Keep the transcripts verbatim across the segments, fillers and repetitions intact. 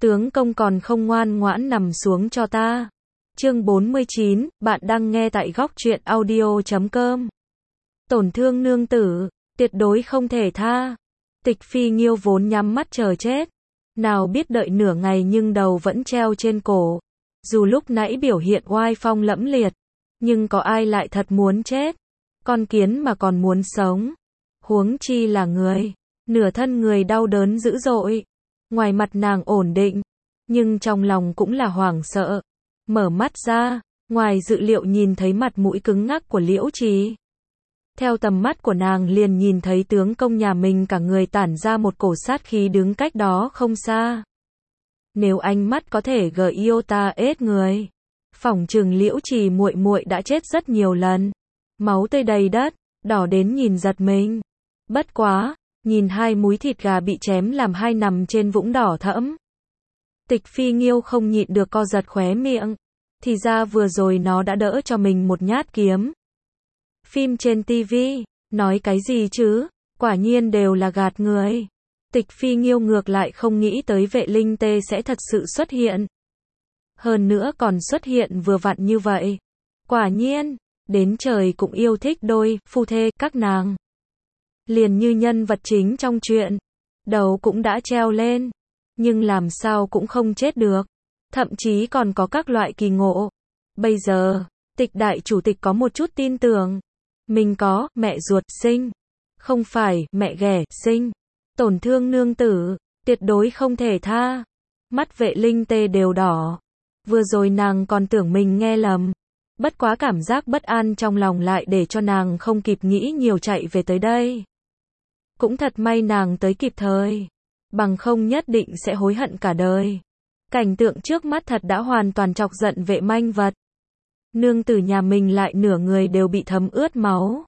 tướng công còn không ngoan ngoãn nằm xuống cho ta. Chương bốn mươi chín, bạn đang nghe tại góc truyện audio chấm com. Tổn thương nương tử, tuyệt đối không thể tha. Tịch Phi Nghiêu vốn nhắm mắt chờ chết, nào biết đợi nửa ngày nhưng đầu vẫn treo trên cổ. Dù lúc nãy biểu hiện oai phong lẫm liệt, nhưng có ai lại thật muốn chết. Con kiến mà còn muốn sống, huống chi là người. Nửa thân người đau đớn dữ dội. Ngoài mặt nàng ổn định, nhưng trong lòng cũng là hoảng sợ. Mở mắt ra, ngoài dự liệu nhìn thấy mặt mũi cứng ngắc của Liễu Trì. Theo tầm mắt của nàng liền nhìn thấy tướng công nhà mình cả người tản ra một cổ sát khí đứng cách đó không xa. Nếu ánh mắt có thể gợi yêu ta ết người, phỏng chừng Liễu Trì muội muội đã chết rất nhiều lần. Máu tươi đầy đất, đỏ đến nhìn giật mình. Bất quá, nhìn hai múi thịt gà bị chém làm hai nằm trên vũng đỏ thẫm. Tịch Phi Nghiêu không nhịn được co giật khóe miệng. Thì ra vừa rồi nó đã đỡ cho mình một nhát kiếm. Phim trên tivi, nói cái gì chứ, quả nhiên đều là gạt người. Tịch Phi Nghiêu ngược lại không nghĩ tới Vệ Linh Tê sẽ thật sự xuất hiện. Hơn nữa còn xuất hiện vừa vặn như vậy. Quả nhiên, đến trời cũng yêu thích đôi phu thê các nàng. Liền như nhân vật chính trong truyện, đầu cũng đã treo lên, nhưng làm sao cũng không chết được, thậm chí còn có các loại kỳ ngộ. Bây giờ, Tịch đại chủ tịch có một chút tin tưởng, mình có mẹ ruột sinh, không phải mẹ ghẻ sinh. Tổn thương nương tử, tuyệt đối không thể tha. Mắt Vệ Linh Tê đều đỏ. Vừa rồi nàng còn tưởng mình nghe lầm. Bất quá cảm giác bất an trong lòng lại để cho nàng không kịp nghĩ nhiều chạy về tới đây. Cũng thật may nàng tới kịp thời, bằng không nhất định sẽ hối hận cả đời. Cảnh tượng trước mắt thật đã hoàn toàn chọc giận Vệ Manh Vật. Nương tử nhà mình lại nửa người đều bị thấm ướt máu.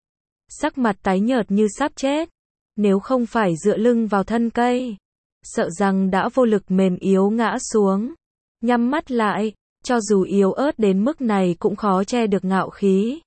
Sắc mặt tái nhợt như sắp chết. Nếu không phải dựa lưng vào thân cây, sợ rằng đã vô lực mềm yếu ngã xuống. Nhắm mắt lại, cho dù yếu ớt đến mức này cũng khó che được ngạo khí.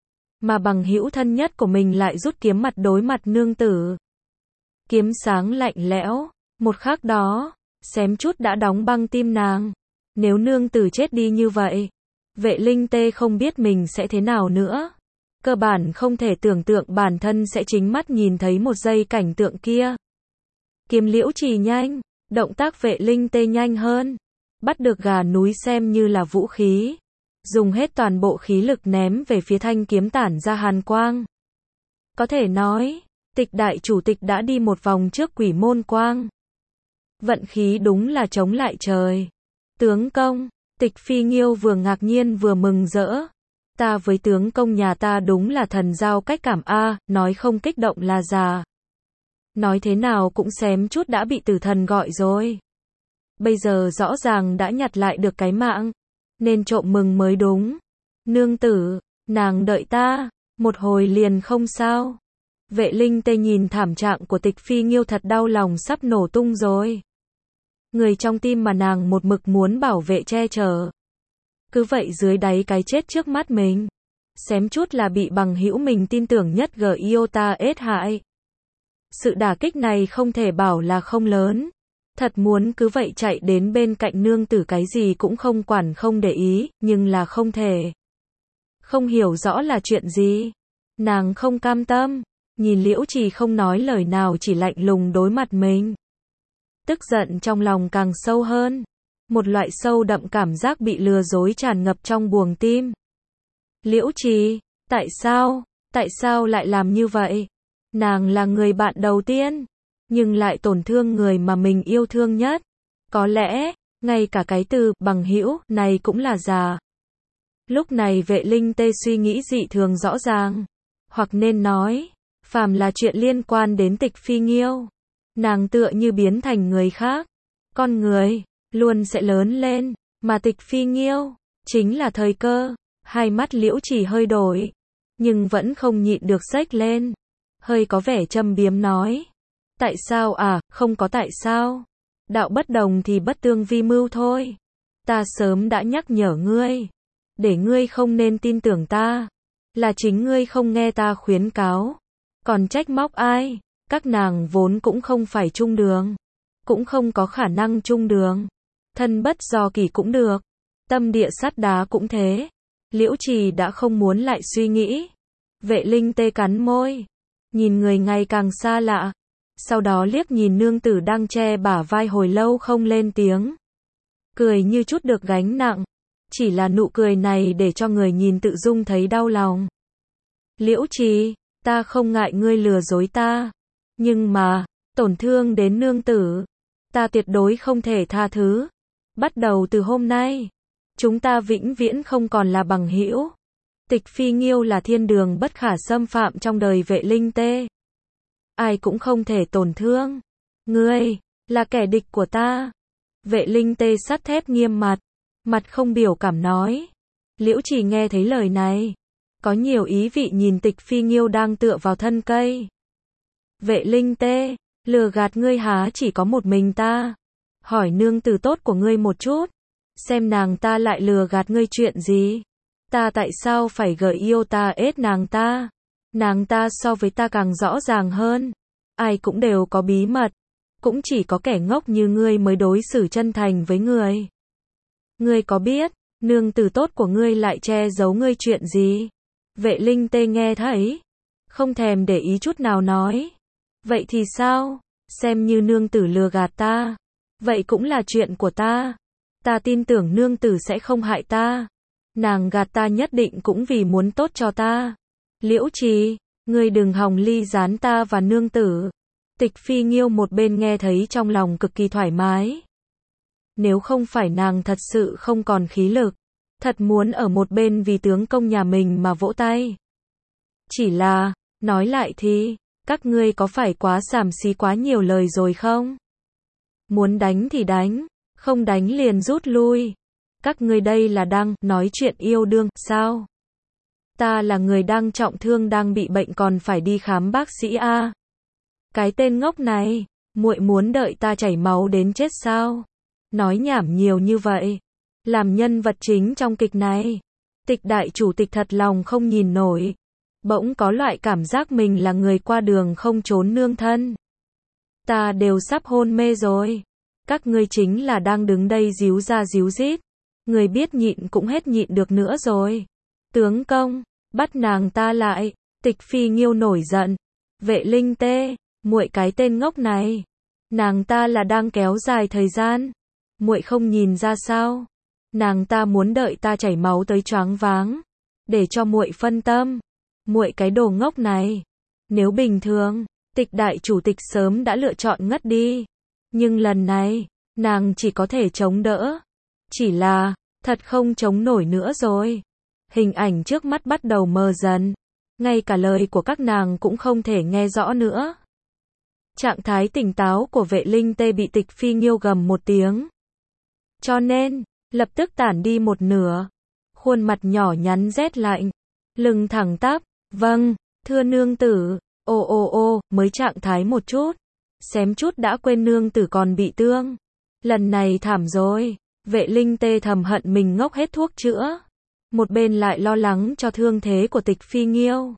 Mà bằng hữu thân nhất của mình lại rút kiếm mặt đối mặt nương tử. Kiếm sáng lạnh lẽo, một khắc đó, xém chút đã đóng băng tim nàng. Nếu nương tử chết đi như vậy, Vệ Linh Tê không biết mình sẽ thế nào nữa. Cơ bản không thể tưởng tượng bản thân sẽ chính mắt nhìn thấy một giây cảnh tượng kia. Kiếm Liễu Trì nhanh, động tác Vệ Linh Tê nhanh hơn. Bắt được gà núi xem như là vũ khí. Dùng hết toàn bộ khí lực ném về phía thanh kiếm tản ra hàn quang. Có thể nói, Tịch đại chủ tịch đã đi một vòng trước quỷ môn quang. Vận khí đúng là chống lại trời. Tướng công, Tịch Phi Nghiêu vừa ngạc nhiên vừa mừng rỡ. Ta với tướng công nhà ta đúng là thần giao cách cảm a, nói không kích động là già. Nói thế nào cũng xém chút đã bị tử thần gọi rồi. Bây giờ rõ ràng đã nhặt lại được cái mạng, nên trộm mừng mới đúng. Nương tử, nàng đợi ta, một hồi liền không sao. Vệ Linh Tê nhìn thảm trạng của Tịch Phi Nghiêu thật đau lòng sắp nổ tung rồi. Người trong tim mà nàng một mực muốn bảo vệ che chở. Cứ vậy dưới đáy cái chết trước mắt mình. Xém chút là bị bằng hữu mình tin tưởng nhất gờ Iota ết hại. Sự đả kích này không thể bảo là không lớn. Thật muốn cứ vậy chạy đến bên cạnh nương tử cái gì cũng không quản không để ý, nhưng là không thể. Không hiểu rõ là chuyện gì. Nàng không cam tâm. Nhìn Liễu Trì không nói lời nào chỉ lạnh lùng đối mặt mình. Tức giận trong lòng càng sâu hơn. Một loại sâu đậm cảm giác bị lừa dối tràn ngập trong buồng tim. Liễu Trì, tại sao, tại sao lại làm như vậy? Nàng là người bạn đầu tiên, nhưng lại tổn thương người mà mình yêu thương nhất. Có lẽ, ngay cả cái từ bằng hữu này cũng là già. Lúc này Vệ Linh Tê suy nghĩ dị thường rõ ràng. Hoặc nên nói, phàm là chuyện liên quan đến Tịch Phi Nghiêu, nàng tựa như biến thành người khác. Con người luôn sẽ lớn lên, mà Tịch Phi Nghiêu chính là thời cơ. Hai mắt Liễu Trì hơi đổi, nhưng vẫn không nhịn được xếch lên, hơi có vẻ châm biếm nói. Tại sao à, không có tại sao. Đạo bất đồng thì bất tương vi mưu thôi. Ta sớm đã nhắc nhở ngươi, để ngươi không nên tin tưởng ta. Là chính ngươi không nghe ta khuyến cáo. Còn trách móc ai, các nàng vốn cũng không phải chung đường. cũng không có khả năng chung đường. Thân bất do kỷ cũng được, tâm địa sắt đá cũng thế. Liễu Trì đã không muốn lại suy nghĩ. Vệ Linh Tê cắn môi, nhìn người ngày càng xa lạ, sau đó liếc nhìn nương tử đang che bả vai hồi lâu không lên tiếng. Cười như chút được gánh nặng, chỉ là nụ cười này để cho người nhìn tự dung thấy đau lòng. Liễu Trì, ta không ngại ngươi lừa dối ta, nhưng mà, tổn thương đến nương tử, ta tuyệt đối không thể tha thứ. Bắt đầu từ hôm nay, chúng ta vĩnh viễn không còn là bằng hữu. Tịch Phi Nghiêu là thiên đường bất khả xâm phạm trong đời Vệ Linh Tê. Ai cũng không thể tổn thương. Ngươi, là kẻ địch của ta. Vệ Linh Tê sắt thép nghiêm mặt, mặt không biểu cảm nói. Liễu Trì nghe thấy lời này, có nhiều ý vị nhìn Tịch Phi Nghiêu đang tựa vào thân cây. Vệ Linh Tê, lừa gạt ngươi há chỉ có một mình ta. Hỏi nương tử tốt của ngươi một chút, xem nàng ta lại lừa gạt ngươi chuyện gì. Ta tại sao phải gợi yêu ta ết nàng ta? Nàng ta so với ta càng rõ ràng hơn. Ai cũng đều có bí mật, cũng chỉ có kẻ ngốc như ngươi mới đối xử chân thành với người. Ngươi có biết, nương tử tốt của ngươi lại che giấu ngươi chuyện gì? Vệ Linh Tê nghe thấy, không thèm để ý chút nào nói. Vậy thì sao? Xem như nương tử lừa gạt ta, vậy cũng là chuyện của ta. Ta tin tưởng nương tử sẽ không hại ta. Nàng gạt ta nhất định cũng vì muốn tốt cho ta. Liễu Trì, ngươi đừng hòng ly gián ta và nương tử. Tịch Phi Nghiêu một bên nghe thấy trong lòng cực kỳ thoải mái. Nếu không phải nàng thật sự không còn khí lực, thật muốn ở một bên vì tướng công nhà mình mà vỗ tay. Chỉ là, nói lại thì, các ngươi có phải quá xàm xí quá nhiều lời rồi không? Muốn đánh thì đánh, không đánh liền rút lui. Các ngươi đây là đang nói chuyện yêu đương, sao? Ta là người đang trọng thương đang bị bệnh còn phải đi khám bác sĩ a. Cái tên ngốc này, muội muốn đợi ta chảy máu đến chết sao? Nói nhảm nhiều như vậy, làm nhân vật chính trong kịch này. Tịch đại chủ tịch thật lòng không nhìn nổi, bỗng có loại cảm giác mình là người qua đường không trốn nương thân. Ta đều sắp hôn mê rồi, các ngươi chính là đang đứng đây díu ra díu dít. Người biết nhịn cũng hết nhịn được nữa rồi. Tướng công, bắt nàng ta lại. Tịch Phi Nghiêu nổi giận. Vệ Linh Tê, muội cái tên ngốc này, nàng ta là đang kéo dài thời gian. Muội không nhìn ra sao? Nàng ta muốn đợi ta chảy máu tới choáng váng, để cho muội phân tâm. Muội cái đồ ngốc này. Nếu bình thường, Tịch đại chủ tịch sớm đã lựa chọn ngất đi. Nhưng lần này, nàng chỉ có thể chống đỡ. Chỉ là, thật không chống nổi nữa rồi. Hình ảnh trước mắt bắt đầu mờ dần. Ngay cả lời của các nàng cũng không thể nghe rõ nữa. Trạng thái tỉnh táo của Vệ Linh Tê bị Tịch Phi Nghiêu gầm một tiếng. Cho nên, lập tức tản đi một nửa. Khuôn mặt nhỏ nhắn rét lạnh. Lưng thẳng tắp. Vâng, thưa nương tử. Ô ô ô, mới trạng thái một chút. Xém chút đã quên nương tử còn bị thương. Lần này thảm rồi. Vệ Linh Tê thầm hận mình ngốc hết thuốc chữa. Một bên lại lo lắng cho thương thế của Tịch Phi Nghiêu.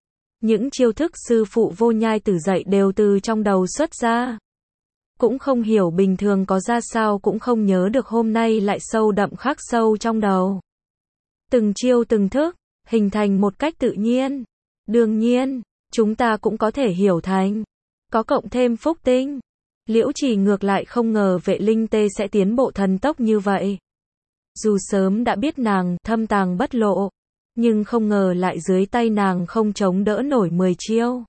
Những chiêu thức sư phụ Vô Nhai Tử dạy đều từ trong đầu xuất ra. Cũng không hiểu bình thường có ra sao cũng không nhớ được hôm nay lại sâu đậm khắc sâu trong đầu. Từng chiêu từng thức, hình thành một cách tự nhiên. Đương nhiên, chúng ta cũng có thể hiểu thành, có cộng thêm phúc tinh. Liễu Trì ngược lại không ngờ Vệ Linh Tê sẽ tiến bộ thần tốc như vậy. Dù sớm đã biết nàng thâm tàng bất lộ, nhưng không ngờ lại dưới tay nàng không chống đỡ nổi mười chiêu.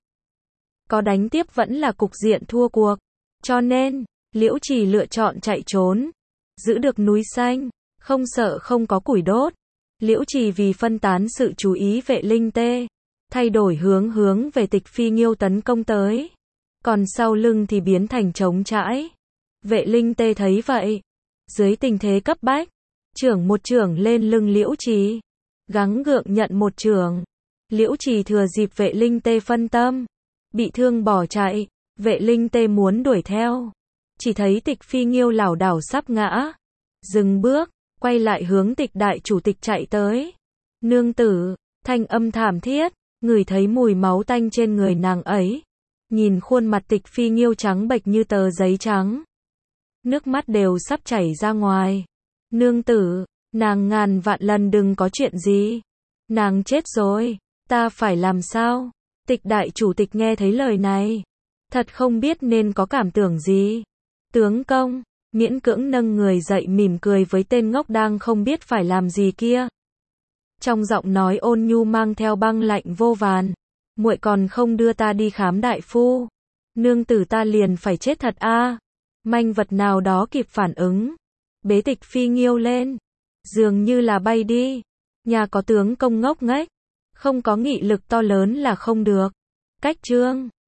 Có đánh tiếp vẫn là cục diện thua cuộc. Cho nên, Liễu Trì lựa chọn chạy trốn. Giữ được núi xanh, không sợ không có củi đốt. Liễu Trì vì phân tán sự chú ý Vệ Linh Tê, thay đổi hướng hướng về Tịch Phi Nghiêu tấn công tới. Còn sau lưng thì biến thành trống trãi. Vệ Linh Tê thấy vậy, dưới tình thế cấp bách, chưởng một chưởng lên lưng Liễu Trì, gắng gượng nhận một chưởng. Liễu Trì thừa dịp Vệ Linh Tê phân tâm, bị thương bỏ chạy. Vệ Linh Tê muốn đuổi theo, chỉ thấy Tịch Phi Nghiêu lảo đảo sắp ngã, dừng bước, quay lại hướng Tịch đại chủ tịch chạy tới. Nương tử, thanh âm thảm thiết, ngửi thấy mùi máu tanh trên người nàng ấy. Nhìn khuôn mặt Tịch Phi Nghiêu trắng bệch như tờ giấy trắng, nước mắt đều sắp chảy ra ngoài. Nương tử, nàng ngàn vạn lần đừng có chuyện gì. Nàng chết rồi, ta phải làm sao? Tịch đại chủ tịch nghe thấy lời này, thật không biết nên có cảm tưởng gì. Tướng công, miễn cưỡng nâng người dậy mỉm cười với tên ngốc đang không biết phải làm gì kia. Trong giọng nói ôn nhu mang theo băng lạnh vô vàn. Muội còn không đưa ta đi khám đại phu, nương tử ta liền phải chết thật a. À. Manh vật nào đó kịp phản ứng, bế Tịch Phi nghiêu lên, dường như là bay đi. Nhà có tướng công ngốc nghếch, không có nghị lực to lớn là không được. Cách chương